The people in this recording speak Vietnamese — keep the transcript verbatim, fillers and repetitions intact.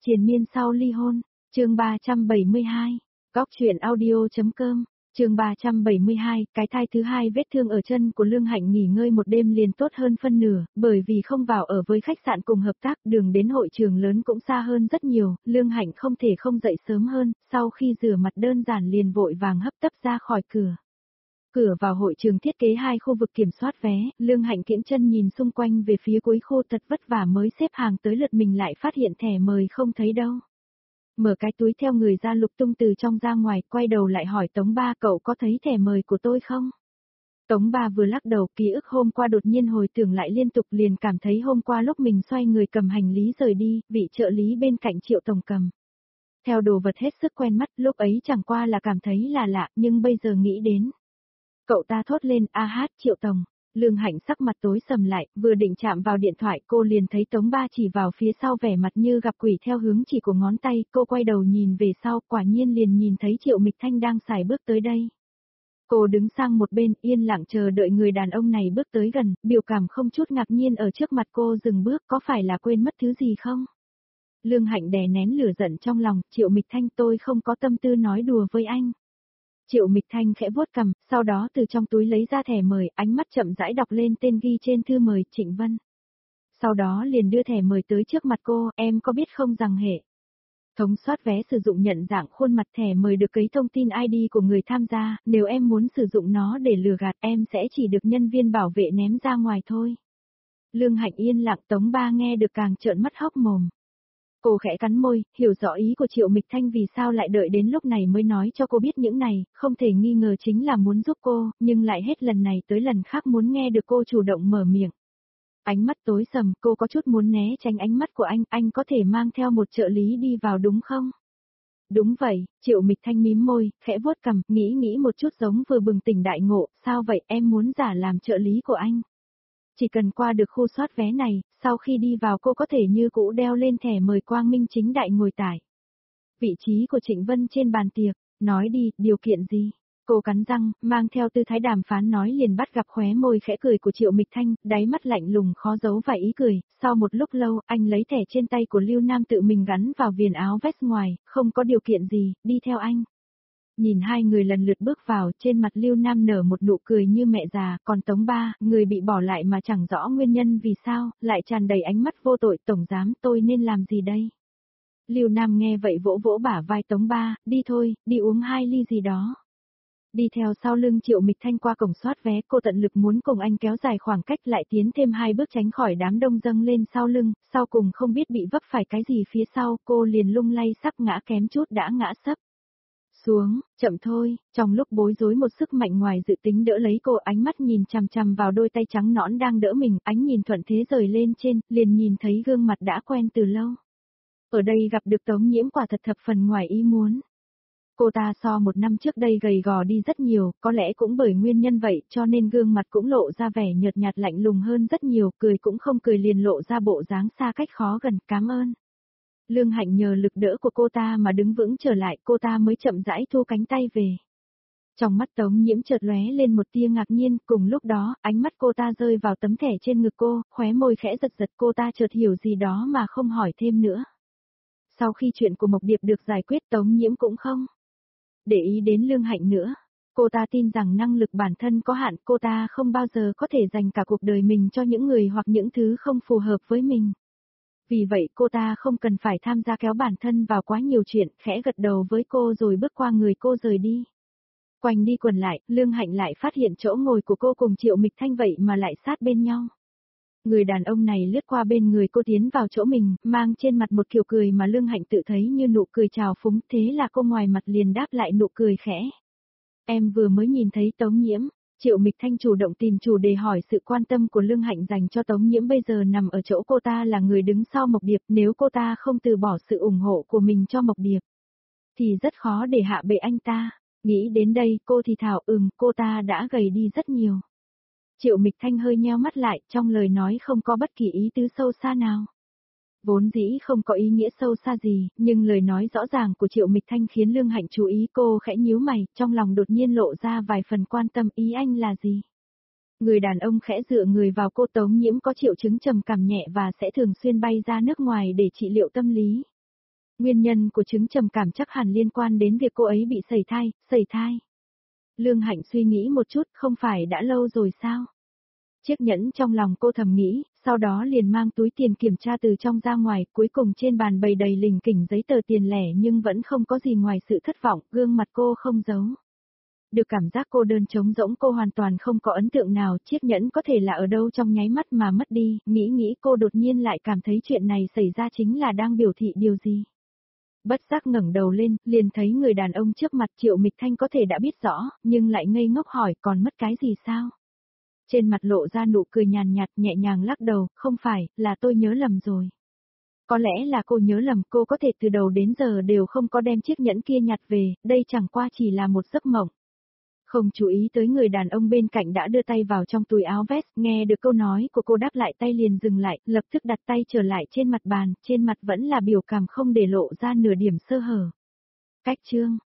Triền miên sau ly hôn, chương ba trăm bảy mươi hai, góc truyện audio.com, chương ba trăm bảy mươi hai, cái thai thứ hai vết thương ở chân của Lương Hạnh nghỉ ngơi một đêm liền tốt hơn phân nửa, bởi vì không vào ở với khách sạn cùng hợp tác, đường đến hội trường lớn cũng xa hơn rất nhiều, Lương Hạnh không thể không dậy sớm hơn, sau khi rửa mặt đơn giản liền vội vàng hấp tấp ra khỏi cửa. Cửa vào hội trường thiết kế hai khu vực kiểm soát vé, Lương Hạnh kiễng chân nhìn xung quanh về phía cuối khu thật vất vả mới xếp hàng tới lượt mình lại phát hiện thẻ mời không thấy đâu. Mở cái túi theo người ra lục tung từ trong ra ngoài, quay đầu lại hỏi Tống Ba cậu có thấy thẻ mời của tôi không? Tống Ba vừa lắc đầu, ký ức hôm qua đột nhiên hồi tưởng lại liên tục, liền cảm thấy hôm qua lúc mình xoay người cầm hành lý rời đi, vị trợ lý bên cạnh Triệu Tổng cầm theo đồ vật hết sức quen mắt, lúc ấy chẳng qua là cảm thấy là lạ, nhưng bây giờ nghĩ đến. Cậu ta thốt lên, a hát Triệu Tổng. Lương Hạnh sắc mặt tối sầm lại, vừa định chạm vào điện thoại cô liền thấy Tống Ba chỉ vào phía sau vẻ mặt như gặp quỷ theo hướng chỉ của ngón tay, cô quay đầu nhìn về sau, quả nhiên liền nhìn thấy Triệu Mịch Thanh đang xài bước tới đây. Cô đứng sang một bên, yên lặng chờ đợi người đàn ông này bước tới gần, biểu cảm không chút ngạc nhiên ở trước mặt cô dừng bước, có phải là quên mất thứ gì không? Lương Hạnh đè nén lửa giận trong lòng, Triệu Mịch Thanh tôi không có tâm tư nói đùa với anh. Triệu Mịch Thanh khẽ vuốt cằm, sau đó từ trong túi lấy ra thẻ mời, ánh mắt chậm rãi đọc lên tên ghi trên thư mời, Trịnh Vân. Sau đó liền đưa thẻ mời tới trước mặt cô, em có biết không rằng hệ thống soát vé sử dụng nhận dạng khuôn mặt thẻ mời được cấy thông tin i đê của người tham gia, nếu em muốn sử dụng nó để lừa gạt em sẽ chỉ được nhân viên bảo vệ ném ra ngoài thôi. Lương Hạnh yên lặng, Tống Ba nghe được càng trợn mắt hốc mồm. Cô khẽ cắn môi, hiểu rõ ý của Triệu Mịch Thanh vì sao lại đợi đến lúc này mới nói cho cô biết những này, không thể nghi ngờ chính là muốn giúp cô, nhưng lại hết lần này tới lần khác muốn nghe được cô chủ động mở miệng. Ánh mắt tối sầm, cô có chút muốn né tránh ánh mắt của anh, anh có thể mang theo một trợ lý đi vào đúng không? Đúng vậy, Triệu Mịch Thanh mím môi, khẽ vuốt cằm, nghĩ nghĩ một chút giống vừa bừng tỉnh đại ngộ, sao vậy em muốn giả làm trợ lý của anh? Chỉ cần qua được khu soát vé này, sau khi đi vào cô có thể như cũ đeo lên thẻ mời quang minh chính đại ngồi tải. Vị trí của Trịnh Vân trên bàn tiệc, nói đi, điều kiện gì? Cô cắn răng, mang theo tư thái đàm phán nói liền bắt gặp khóe môi khẽ cười của Triệu Mịch Thanh, đáy mắt lạnh lùng khó giấu vài ý cười, sau một lúc lâu, anh lấy thẻ trên tay của Lưu Nam tự mình gắn vào viền áo vest ngoài, không có điều kiện gì, đi theo anh. Nhìn hai người lần lượt bước vào, trên mặt Lưu Nam nở một nụ cười như mẹ già, còn Tống Ba, người bị bỏ lại mà chẳng rõ nguyên nhân vì sao, lại tràn đầy ánh mắt vô tội, tổng giám tôi nên làm gì đây? Lưu Nam nghe vậy vỗ vỗ bả vai Tống Ba, đi thôi, đi uống hai ly gì đó. Đi theo sau lưng Triệu Mịch Thanh qua cổng soát vé, cô tận lực muốn cùng anh kéo dài khoảng cách lại tiến thêm hai bước tránh khỏi đám đông dâng lên sau lưng, sau cùng không biết bị vấp phải cái gì phía sau, cô liền lung lay sắp ngã kém chút đã ngã sấp. Xuống, chậm thôi, trong lúc bối rối một sức mạnh ngoài dự tính đỡ lấy cô, ánh mắt nhìn chằm chằm vào đôi tay trắng nõn đang đỡ mình, ánh nhìn thuận thế rời lên trên, liền nhìn thấy gương mặt đã quen từ lâu. Ở đây gặp được Tống Nhiễm quả thật thập phần ngoài ý muốn. Cô ta so một năm trước đây gầy gò đi rất nhiều, có lẽ cũng bởi nguyên nhân vậy cho nên gương mặt cũng lộ ra vẻ nhợt nhạt lạnh lùng hơn rất nhiều, cười cũng không cười liền lộ ra bộ dáng xa cách khó gần, cảm ơn. Lương Hạnh nhờ lực đỡ của cô ta mà đứng vững trở lại, cô ta mới chậm rãi thu cánh tay về. Trong mắt Tống Nhiễm chợt lóe lên một tia ngạc nhiên, cùng lúc đó, ánh mắt cô ta rơi vào tấm thẻ trên ngực cô, khóe môi khẽ giật giật, cô ta chợt hiểu gì đó mà không hỏi thêm nữa. Sau khi chuyện của Mộc Điệp được giải quyết, Tống Nhiễm cũng không để ý đến Lương Hạnh nữa. Cô ta tin rằng năng lực bản thân có hạn, cô ta không bao giờ có thể dành cả cuộc đời mình cho những người hoặc những thứ không phù hợp với mình. Vì vậy cô ta không cần phải tham gia kéo bản thân vào quá nhiều chuyện, khẽ gật đầu với cô rồi bước qua người cô rời đi. Quanh đi quẩn lại, Lương Hạnh lại phát hiện chỗ ngồi của cô cùng Triệu Mịch Thanh vậy mà lại sát bên nhau. Người đàn ông này lướt qua bên người cô tiến vào chỗ mình, mang trên mặt một kiểu cười mà Lương Hạnh tự thấy như nụ cười trào phúng, thế là cô ngoài mặt liền đáp lại nụ cười khẽ. Em vừa mới nhìn thấy Tống Nhiễm. Triệu Mịch Thanh chủ động tìm chủ đề hỏi sự quan tâm của Lương Hạnh dành cho Tống Nhiễm bây giờ nằm ở chỗ cô ta là người đứng sau Mộc Điệp, nếu cô ta không từ bỏ sự ủng hộ của mình cho Mộc Điệp, thì rất khó để hạ bệ anh ta. Nghĩ đến đây cô thì thào ừm, cô ta đã gầy đi rất nhiều. Triệu Mịch Thanh hơi nheo mắt lại, trong lời nói không có bất kỳ ý tứ sâu xa nào. Vốn dĩ không có ý nghĩa sâu xa gì, nhưng lời nói rõ ràng của Triệu Mịch Thanh khiến Lương Hạnh chú ý, cô khẽ nhíu mày, trong lòng đột nhiên lộ ra vài phần quan tâm, ý anh là gì? Người đàn ông khẽ dựa người vào cô. Tống Nhiễm có triệu chứng trầm cảm nhẹ và sẽ thường xuyên bay ra nước ngoài để trị liệu tâm lý. Nguyên nhân của chứng trầm cảm chắc hẳn liên quan đến việc cô ấy bị sẩy thai, sẩy thai. Lương Hạnh suy nghĩ một chút, không phải đã lâu rồi sao? Chiếc nhẫn trong lòng cô thầm nghĩ, sau đó liền mang túi tiền kiểm tra từ trong ra ngoài, cuối cùng trên bàn bày đầy lình kỉnh giấy tờ tiền lẻ nhưng vẫn không có gì ngoài sự thất vọng, gương mặt cô không giấu. Được cảm giác cô đơn trống rỗng, cô hoàn toàn không có ấn tượng nào, chiếc nhẫn có thể là ở đâu trong nháy mắt mà mất đi, nghĩ nghĩ cô đột nhiên lại cảm thấy chuyện này xảy ra chính là đang biểu thị điều gì. Bất giác ngẩng đầu lên, liền thấy người đàn ông trước mặt Triệu Mịch Thanh có thể đã biết rõ, nhưng lại ngây ngốc hỏi còn mất cái gì sao? Trên mặt lộ ra nụ cười nhàn nhạt nhẹ nhàng lắc đầu, không phải, là tôi nhớ lầm rồi. Có lẽ là cô nhớ lầm, cô có thể từ đầu đến giờ đều không có đem chiếc nhẫn kia nhặt về, đây chẳng qua chỉ là một giấc mộng. Không chú ý tới người đàn ông bên cạnh đã đưa tay vào trong túi áo vest, nghe được câu nói của cô đáp lại tay liền dừng lại, lập tức đặt tay trở lại trên mặt bàn, trên mặt vẫn là biểu cảm không để lộ ra nửa điểm sơ hở. Cách chương